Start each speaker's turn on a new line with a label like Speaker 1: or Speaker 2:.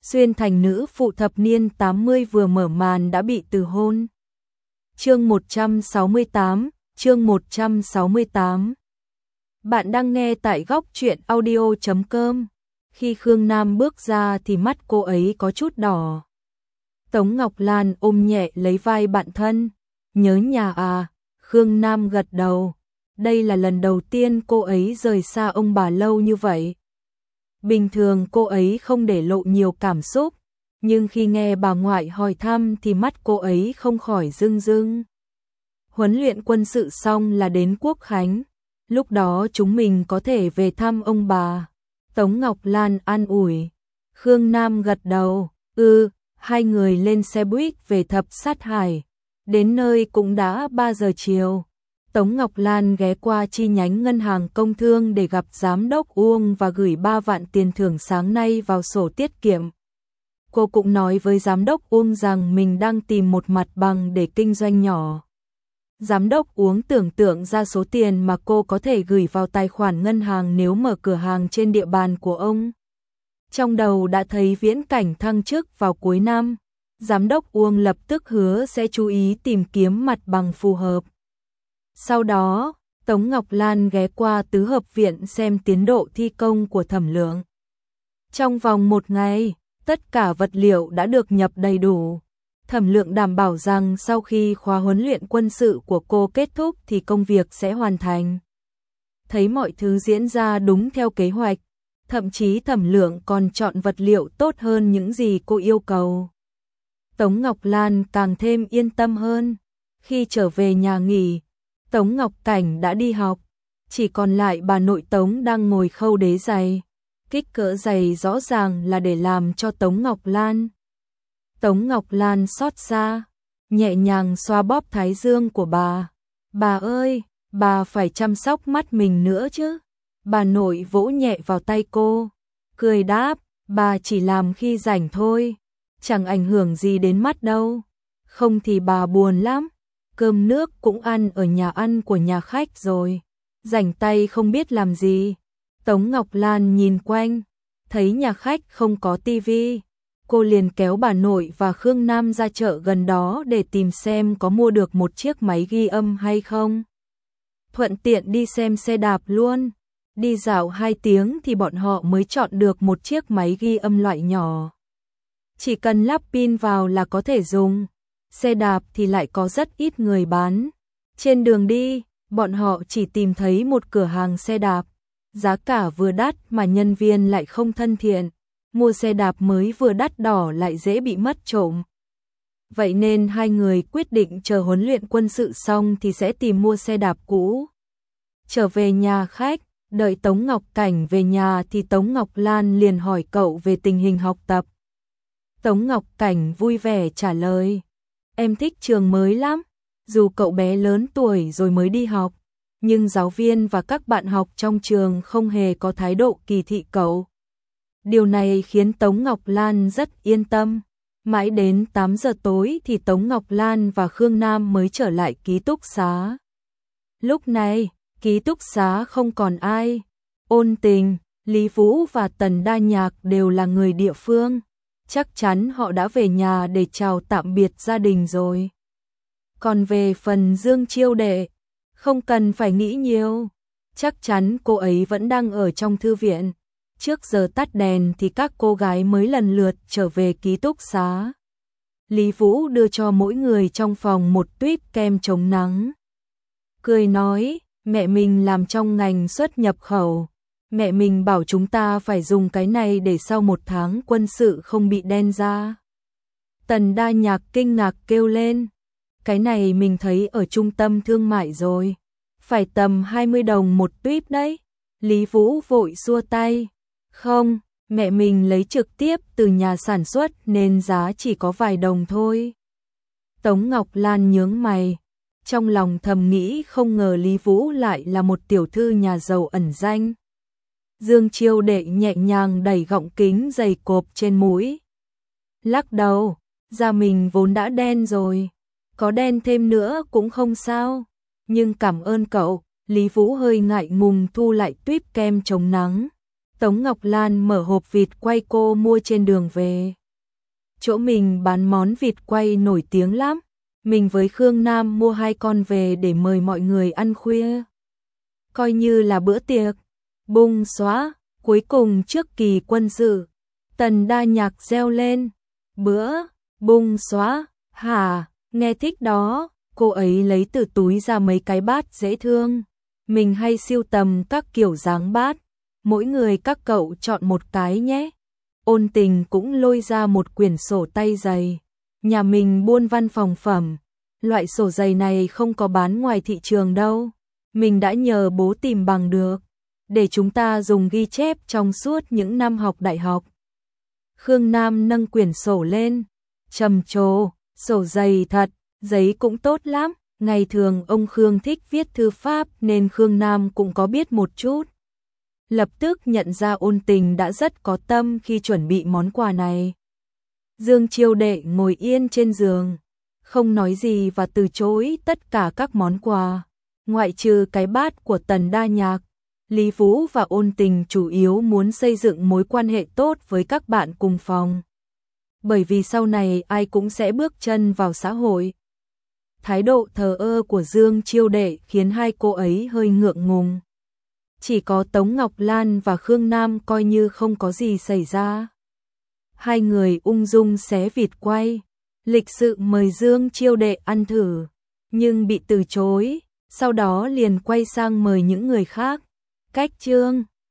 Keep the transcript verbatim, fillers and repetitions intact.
Speaker 1: Xuyên thành nữ phụ thập niên tám mươi vừa mở màn đã bị từ hôn. Chương một trăm sáu mươi tám, chương một trăm sáu mươi tám. Bạn đang nghe tại góc truyện audio chấm com. Khi Khương Nam bước ra thì mắt cô ấy có chút đỏ. Tống Ngọc Lan ôm nhẹ lấy vai bạn thân. Nhớ nhà à? Khương Nam gật đầu. Đây là lần đầu tiên cô ấy rời xa ông bà lâu như vậy. Bình thường cô ấy không để lộ nhiều cảm xúc, nhưng khi nghe bà ngoại hỏi thăm thì mắt cô ấy không khỏi rưng rưng. Huấn luyện quân sự xong là đến Quốc Khánh, lúc đó chúng mình có thể về thăm ông bà. Tống Ngọc Lan an ủi. Khương Nam gật đầu. Ừ, hai người lên xe buýt về Thập Sát Hải. Đến nơi cũng đã ba giờ chiều. Tống Ngọc Lan ghé qua chi nhánh ngân hàng công thương để gặp giám đốc Uông và gửi ba vạn tiền thưởng sáng nay vào sổ tiết kiệm. Cô cũng nói với giám đốc Uông rằng mình đang tìm một mặt bằng để kinh doanh nhỏ. Giám đốc Uông tưởng tượng ra số tiền mà cô có thể gửi vào tài khoản ngân hàng nếu mở cửa hàng trên địa bàn của ông. Trong đầu đã thấy viễn cảnh thăng chức vào cuối năm, giám đốc Uông lập tức hứa sẽ chú ý tìm kiếm mặt bằng phù hợp. Sau đó, Tống Ngọc Lan ghé qua tứ hợp viện xem tiến độ thi công của Thẩm Lượng. Trong vòng một ngày, tất cả vật liệu đã được nhập đầy đủ. Thẩm Lượng đảm bảo rằng sau khi khóa huấn luyện quân sự của cô kết thúc thì công việc sẽ hoàn thành. Thấy mọi thứ diễn ra đúng theo kế hoạch, thậm chí Thẩm Lượng còn chọn vật liệu tốt hơn những gì cô yêu cầu. Tống Ngọc Lan càng thêm yên tâm hơn. Khi trở về nhà nghỉ, Tống Ngọc Cảnh đã đi học, chỉ còn lại bà nội Tống đang ngồi khâu đế giày. Kích cỡ giày rõ ràng là để làm cho Tống Ngọc Lan. Tống Ngọc Lan xót xa, nhẹ nhàng xoa bóp thái dương của bà. Bà ơi, bà phải chăm sóc mắt mình nữa chứ. Bà nội vỗ nhẹ vào tay cô, cười đáp, bà chỉ làm khi rảnh thôi, chẳng ảnh hưởng gì đến mắt đâu. Không thì bà buồn lắm. Cơm nước cũng ăn ở nhà ăn của nhà khách rồi, rảnh tay không biết làm gì. Tống Ngọc Lan nhìn quanh, thấy nhà khách không có tivi, cô liền kéo bà nội và Khương Nam ra chợ gần đó để tìm xem có mua được một chiếc máy ghi âm hay không. Thuận tiện đi xem xe đạp luôn. Đi dạo hai tiếng thì bọn họ mới chọn được một chiếc máy ghi âm loại nhỏ. Chỉ cần lắp pin vào là có thể dùng. Xe đạp thì lại có rất ít người bán. Trên đường đi, bọn họ chỉ tìm thấy một cửa hàng xe đạp. Giá cả vừa đắt mà nhân viên lại không thân thiện. Mua xe đạp mới vừa đắt đỏ lại dễ bị mất trộm. Vậy nên hai người quyết định chờ huấn luyện quân sự xong thì sẽ tìm mua xe đạp cũ. Trở về nhà khách, đợi Tống Ngọc Cảnh về nhà thì Tống Ngọc Lan liền hỏi cậu về tình hình học tập. Tống Ngọc Cảnh vui vẻ trả lời. Em thích trường mới lắm, dù cậu bé lớn tuổi rồi mới đi học, nhưng giáo viên và các bạn học trong trường không hề có thái độ kỳ thị cậu. Điều này khiến Tống Ngọc Lan rất yên tâm. Mãi đến tám giờ tối thì Tống Ngọc Lan và Khương Nam mới trở lại ký túc xá. Lúc này, ký túc xá không còn ai. Ôn Tình, Lý Vũ và Tần Đa Nhạc đều là người địa phương. Chắc chắn họ đã về nhà để chào tạm biệt gia đình rồi. Còn về phần Dương Chiêu Đệ, không cần phải nghĩ nhiều. Chắc chắn cô ấy vẫn đang ở trong thư viện. Trước giờ tắt đèn thì các cô gái mới lần lượt trở về ký túc xá. Lý Vũ đưa cho mỗi người trong phòng một tuýp kem chống nắng. Cười nói, mẹ mình làm trong ngành xuất nhập khẩu. Mẹ mình bảo chúng ta phải dùng cái này để sau một tháng quân sự không bị đen da. Tần Đa Nhạc kinh ngạc kêu lên. Cái này mình thấy ở trung tâm thương mại rồi. Phải tầm hai mươi đồng một tuýp đấy. Lý Vũ vội xua tay. Không, mẹ mình lấy trực tiếp từ nhà sản xuất nên giá chỉ có vài đồng thôi. Tống Ngọc Lan nhướng mày. Trong lòng thầm nghĩ không ngờ Lý Vũ lại là một tiểu thư nhà giàu ẩn danh. Dương Chiêu Đệ nhẹ nhàng đẩy gọng kính dày cộp trên mũi. Lắc đầu, da mình vốn đã đen rồi, có đen thêm nữa cũng không sao. Nhưng cảm ơn cậu. Lý Vũ hơi ngại ngùng thu lại tuýp kem chống nắng. Tống Ngọc Lan mở hộp vịt quay cô mua trên đường về. Chỗ mình bán món vịt quay nổi tiếng lắm. Mình với Khương Nam mua hai con về để mời mọi người ăn khuya. Coi như là bữa tiệc. Bung xóa, cuối cùng trước kỳ quân sự. Tần Đa Nhạc reo lên. Bữa, bung xóa, hả, nghe thích đó. Cô ấy lấy từ túi ra mấy cái bát dễ thương. Mình hay sưu tầm các kiểu dáng bát. Mỗi người các cậu chọn một cái nhé. Ôn Tình cũng lôi ra một quyển sổ tay dày. Nhà mình buôn văn phòng phẩm. Loại sổ dày này không có bán ngoài thị trường đâu. Mình đã nhờ bố tìm bằng được. Để chúng ta dùng ghi chép trong suốt những năm học đại học. Khương Nam nâng quyển sổ lên. Trầm trồ, sổ dày thật, giấy cũng tốt lắm. Ngày thường ông Khương thích viết thư pháp nên Khương Nam cũng có biết một chút. Lập tức nhận ra Ôn Tình đã rất có tâm khi chuẩn bị món quà này. Dương Chiêu Đệ ngồi yên trên giường, không nói gì và từ chối tất cả các món quà, ngoại trừ cái bát của Tần Đa Nhạc. Lý Vũ và Ôn Tình chủ yếu muốn xây dựng mối quan hệ tốt với các bạn cùng phòng. Bởi vì sau này ai cũng sẽ bước chân vào xã hội. Thái độ thờ ơ của Dương Chiêu Đệ khiến hai cô ấy hơi ngượng ngùng. Chỉ có Tống Ngọc Lan và Khương Nam coi như không có gì xảy ra. Hai người ung dung xé vịt quay, lịch sự mời Dương Chiêu Đệ ăn thử, nhưng bị từ chối, sau đó liền quay sang mời những người khác. Cách chương